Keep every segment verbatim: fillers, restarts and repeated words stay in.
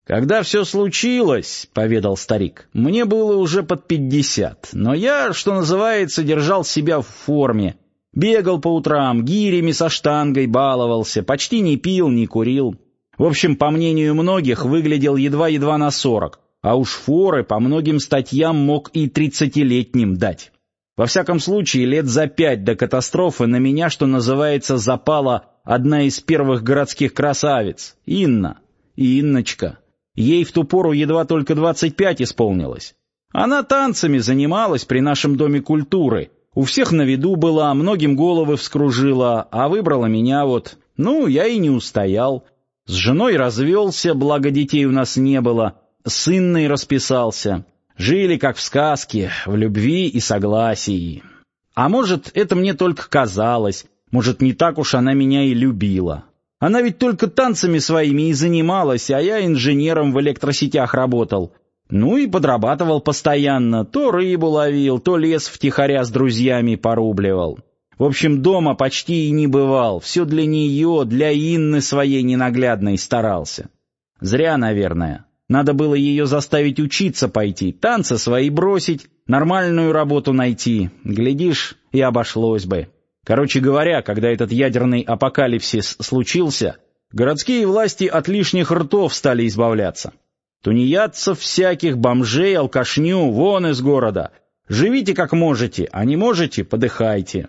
«Когда все случилось, — поведал старик, — мне было уже под пятьдесят, но я, что называется, держал себя в форме. Бегал по утрам, гирями со штангой баловался, почти не пил, не курил. В общем, по мнению многих, выглядел едва-едва на сорок, а уж форы по многим статьям мог и тридцатилетним дать. Во всяком случае, лет за пять до катастрофы на меня, что называется, запала одна из первых городских красавиц — Инна, Инночка. Ей в ту пору едва только двадцать пять исполнилось. Она танцами занималась при нашем доме культуры. У всех на виду была, многим головы вскружила, а выбрала меня вот. Ну, я и не устоял. С женой развелся, благо детей у нас не было. С Инной расписался. Жили, как в сказке, в любви и согласии. А может, это мне только казалось. Может, не так уж она меня и любила. Она ведь только танцами своими и занималась, а я инженером в электросетях работал. Ну и подрабатывал постоянно, то рыбу ловил, то лес втихаря с друзьями порубливал. В общем, дома почти и не бывал, все для нее, для Инны своей ненаглядной старался. Зря, наверное. Надо было ее заставить учиться пойти, танцы свои бросить, нормальную работу найти. Глядишь, и обошлось бы. Короче говоря, когда этот ядерный апокалипсис случился, городские власти от лишних ртов стали избавляться. Тунеядцев всяких, бомжей, алкашню, вон из города. Живите как можете, а не можете — подыхайте.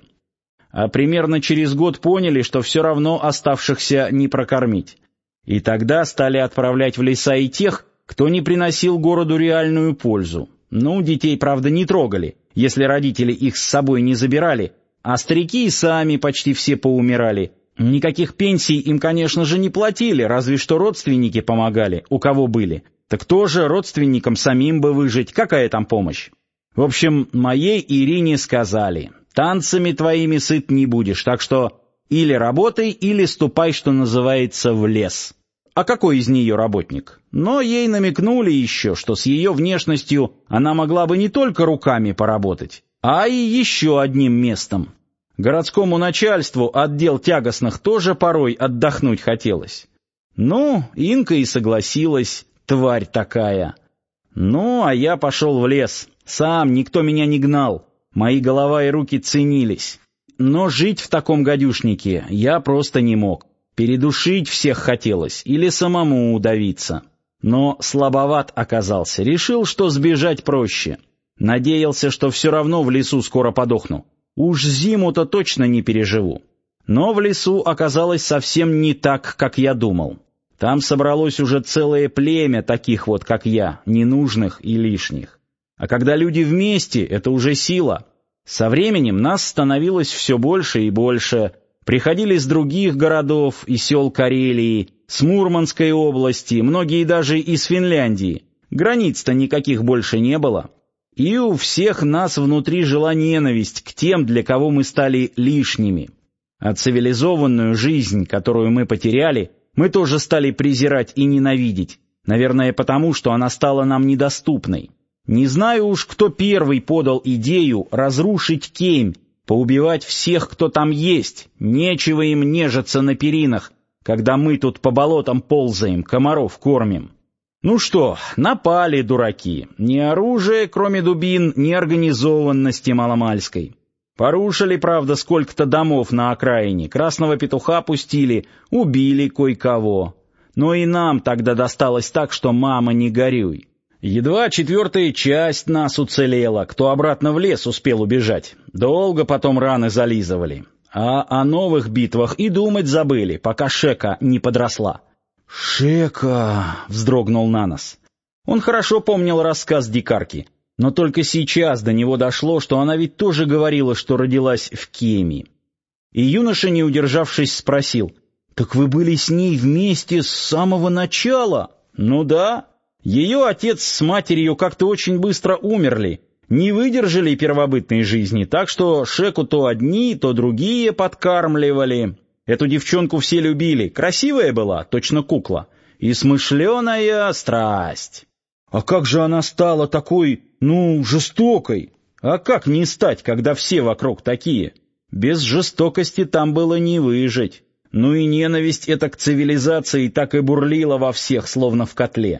А примерно через год поняли, что все равно оставшихся не прокормить. И тогда стали отправлять в леса и тех, кто не приносил городу реальную пользу. Ну, детей, правда, не трогали, если родители их с собой не забирали, а старики и сами почти все поумирали. Никаких пенсий им, конечно же, не платили, разве что родственники помогали, у кого были. Так тоже родственникам самим бы выжить, какая там помощь? В общем, моей Ирине сказали: танцами твоими сыт не будешь, так что или работай, или ступай, что называется, в лес. А какой из нее работник? Но ей намекнули еще, что с ее внешностью она могла бы не только руками поработать, а и еще одним местом. Городскому начальству отдел тягостных тоже порой отдохнуть хотелось. Ну, Инка и согласилась, тварь такая. Ну, а я пошел в лес. Сам, никто меня не гнал. Мои голова и руки ценились. Но жить в таком гадюшнике я просто не мог. Передушить всех хотелось или самому удавиться. Но слабоват оказался, решил, что сбежать проще. Надеялся, что все равно в лесу скоро подохну. Уж зиму-то точно не переживу. Но в лесу оказалось совсем не так, как я думал. Там собралось уже целое племя таких вот, как я, ненужных и лишних. А когда люди вместе, это уже сила. Со временем нас становилось все больше и больше. Приходили с других городов и сел Карелии, с Мурманской области, многие даже из Финляндии. Границ-то никаких больше не было. И у всех нас внутри жила ненависть к тем, для кого мы стали лишними. А цивилизованную жизнь, которую мы потеряли, мы тоже стали презирать и ненавидеть. Наверное, потому, что она стала нам недоступной. Не знаю уж, кто первый подал идею разрушить Кемь, поубивать всех, кто там есть. Нечего им нежиться на перинах, когда мы тут по болотам ползаем, комаров кормим. Ну что, напали дураки. Ни оружия, кроме дубин, ни организованности маломальской. Порушили, правда, сколько-то домов на окраине, красного петуха пустили, убили кое-кого. Но и нам тогда досталось так, что мама не горюй. Едва четвертая часть нас уцелела, кто обратно в лес успел убежать. Долго потом раны зализывали. А о новых битвах и думать забыли, пока Шека не подросла. «Шека!» — вздрогнул Нанос. Он хорошо помнил рассказ дикарки, но только сейчас до него дошло, что она ведь тоже говорила, что родилась в Кеме. И юноша, не удержавшись, спросил: «Так вы были с ней вместе с самого начала?» «Ну да. Ее отец с матерью как-то очень быстро умерли, не выдержали первобытной жизни, так что Шеку то одни, то другие подкармливали». Эту девчонку все любили, красивая была, точно кукла, и смышленая страсть. А как же она стала такой, ну, жестокой? А как не стать, когда все вокруг такие? Без жестокости там было не выжить. Ну и ненависть эта к цивилизации так и бурлила во всех, словно в котле.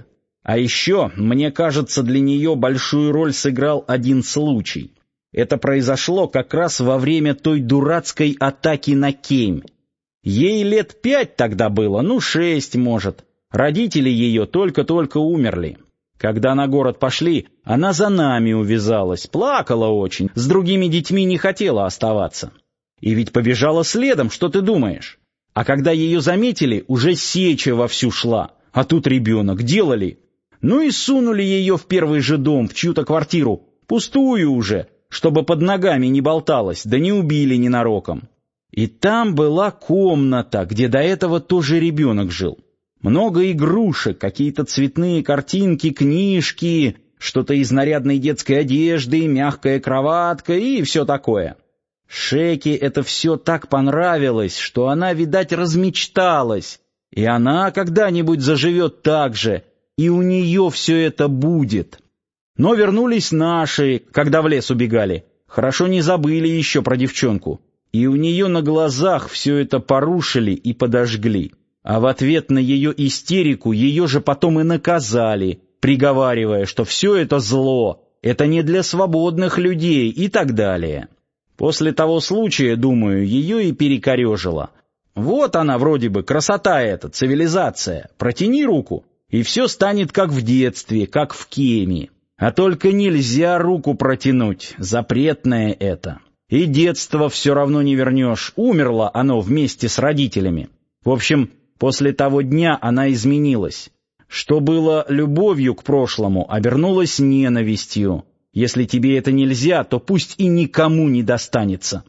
А еще, мне кажется, для нее большую роль сыграл один случай. Это произошло как раз во время той дурацкой атаки на Кемь. Ей лет пять тогда было, ну шесть, может. Родители ее только-только умерли. Когда на город пошли, она за нами увязалась, плакала очень, с другими детьми не хотела оставаться. И ведь побежала следом, что ты думаешь? А когда ее заметили, уже сеча вовсю шла. А тут ребенок, делали. Ну и сунули ее в первый же дом, в чью-то квартиру, пустую уже, чтобы под ногами не болталась, да не убили ненароком. И там была комната, где до этого тоже ребенок жил. Много игрушек, какие-то цветные картинки, книжки, что-то из нарядной детской одежды, мягкая кроватка и все такое. Шеке это все так понравилось, что она, видать, размечталась. И она когда-нибудь заживет так же, и у нее все это будет. Но вернулись наши, когда в лес убегали. Хорошо не забыли еще про девчонку. И у нее на глазах все это порушили и подожгли. А в ответ на ее истерику ее же потом и наказали, приговаривая, что все это зло, это не для свободных людей и так далее. После того случая, думаю, ее и перекорежило. Вот она вроде бы, красота эта, цивилизация. Протяни руку, и все станет как в детстве, как в Кеме. А только нельзя руку протянуть, запретное это. И детство все равно не вернешь, умерло оно вместе с родителями. В общем, после того дня она изменилась. Что было любовью к прошлому, обернулось ненавистью. Если тебе это нельзя, то пусть и никому не достанется.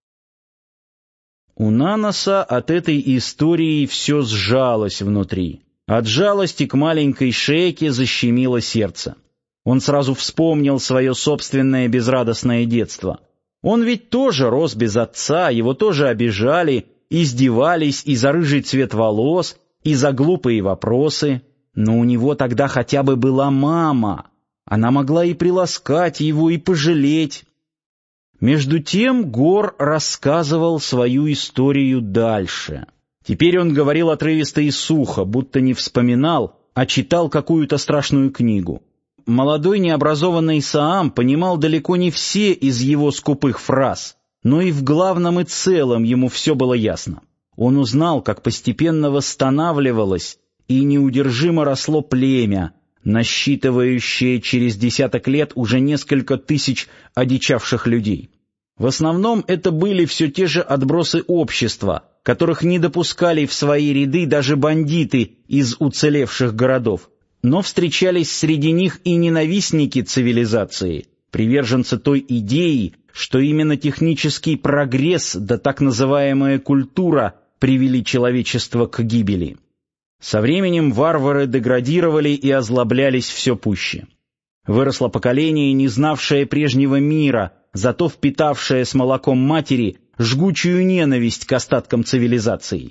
У Наноса от этой истории все сжалось внутри. От жалости к маленькой Шеке защемило сердце. Он сразу вспомнил свое собственное безрадостное детство. Он ведь тоже рос без отца, его тоже обижали, издевались и за рыжий цвет волос, и за глупые вопросы. Но у него тогда хотя бы была мама. Она могла и приласкать его, и пожалеть. Между тем Гор рассказывал свою историю дальше. Теперь он говорил отрывисто и сухо, будто не вспоминал, а читал какую-то страшную книгу. Молодой необразованный Саам понимал далеко не все из его скупых фраз, но и в главном и целом ему все было ясно. Он узнал, как постепенно восстанавливалось и неудержимо росло племя, насчитывающее через десяток лет уже несколько тысяч одичавших людей. В основном это были все те же отбросы общества, которых не допускали в свои ряды даже бандиты из уцелевших городов. Но встречались среди них и ненавистники цивилизации, приверженцы той идеи, что именно технический прогресс да так называемая культура привели человечество к гибели. Со временем варвары деградировали и озлоблялись все пуще. Выросло поколение, не знавшее прежнего мира, зато впитавшее с молоком матери жгучую ненависть к остаткам цивилизации.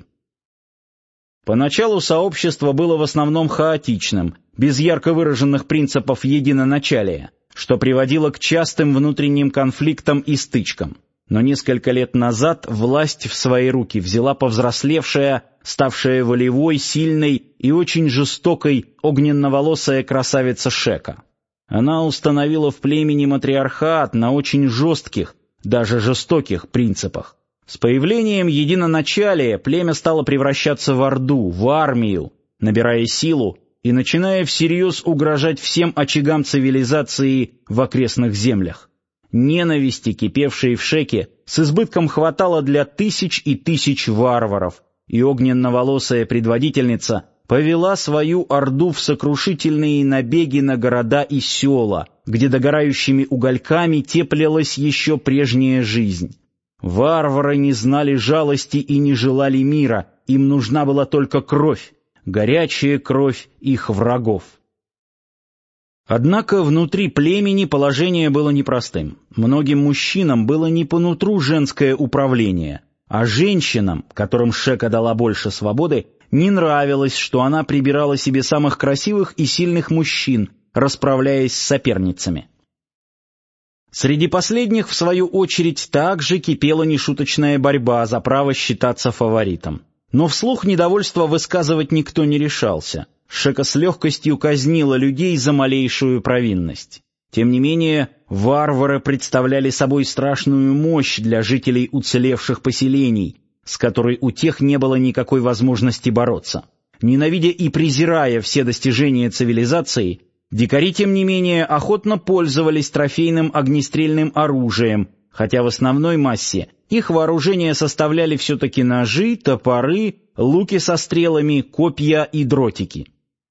Поначалу сообщество было в основном хаотичным, без ярко выраженных принципов единоначалия, что приводило к частым внутренним конфликтам и стычкам. Но несколько лет назад власть в свои руки взяла повзрослевшая, ставшая волевой, сильной и очень жестокой огненноволосая красавица Шека. Она установила в племени матриархат на очень жестких, даже жестоких принципах. С появлением единоначалия племя стало превращаться в орду, в армию, набирая силу и начиная всерьез угрожать всем очагам цивилизации в окрестных землях. Ненависти, кипевшей в Шеке, с избытком хватало для тысяч и тысяч варваров, и огненноволосая предводительница повела свою орду в сокрушительные набеги на города и села, где догорающими угольками теплилась еще прежняя жизнь. Варвары не знали жалости и не желали мира, им нужна была только кровь, горячая кровь их врагов. Однако внутри племени положение было непростым. Многим мужчинам было не по нутру женское управление, а женщинам, которым Шека дала больше свободы, не нравилось, что она прибирала себе самых красивых и сильных мужчин, расправляясь с соперницами. Среди последних, в свою очередь, также кипела нешуточная борьба за право считаться фаворитом. Но вслух недовольство высказывать никто не решался. Шека с легкостью казнила людей за малейшую провинность. Тем не менее, варвары представляли собой страшную мощь для жителей уцелевших поселений, с которой у тех не было никакой возможности бороться. Ненавидя и презирая все достижения цивилизации, дикари, тем не менее, охотно пользовались трофейным огнестрельным оружием, хотя в основной массе их вооружение составляли все-таки ножи, топоры, луки со стрелами, копья и дротики.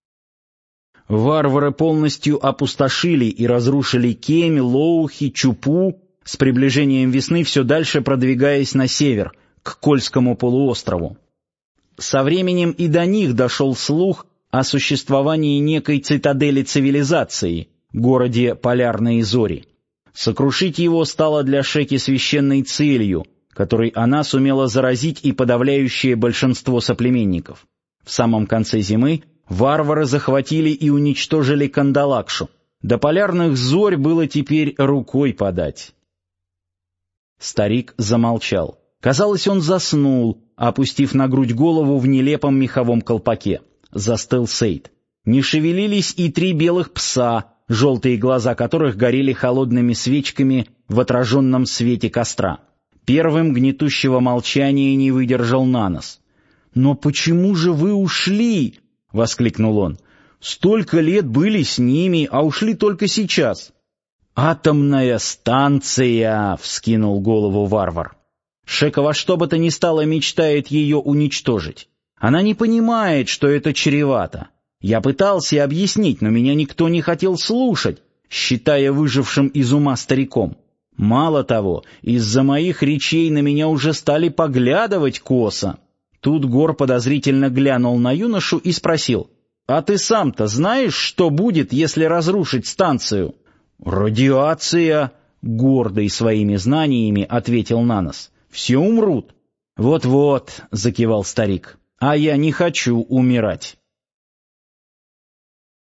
Варвары полностью опустошили и разрушили Кемь, Лоухи, Чупу, с приближением весны все дальше продвигаясь на север, к Кольскому полуострову. Со временем и до них дошел слух о существовании некой цитадели цивилизации, городе Полярные Зори. Сокрушить его стало для Шеки священной целью, которой она сумела заразить и подавляющее большинство соплеменников. В самом конце зимы варвары захватили и уничтожили Кандалакшу. До Полярных Зорь было теперь рукой подать. Старик замолчал. Казалось, он заснул, опустив на грудь голову в нелепом меховом колпаке. Застыл Сейд. Не шевелились и три белых пса, желтые глаза которых горели холодными свечками в отраженном свете костра. Первым гнетущего молчания не выдержал Нанос. «Но почему же вы ушли?» — воскликнул он. «Столько лет были с ними, а ушли только сейчас». «Атомная станция!» — вскинул голову варвар. Шека во что бы то ни стало мечтает ее уничтожить. Она не понимает, что это чревато. Я пытался объяснить, но меня никто не хотел слушать, считая выжившим из ума стариком. Мало того, из-за моих речей на меня уже стали поглядывать косо. Тут Гор подозрительно глянул на юношу и спросил: «А ты сам-то знаешь, что будет, если разрушить станцию?» «Радиация», — гордый своими знаниями ответил Нанос. «Все умрут». «Вот-вот», — закивал старик, — «а я не хочу умирать».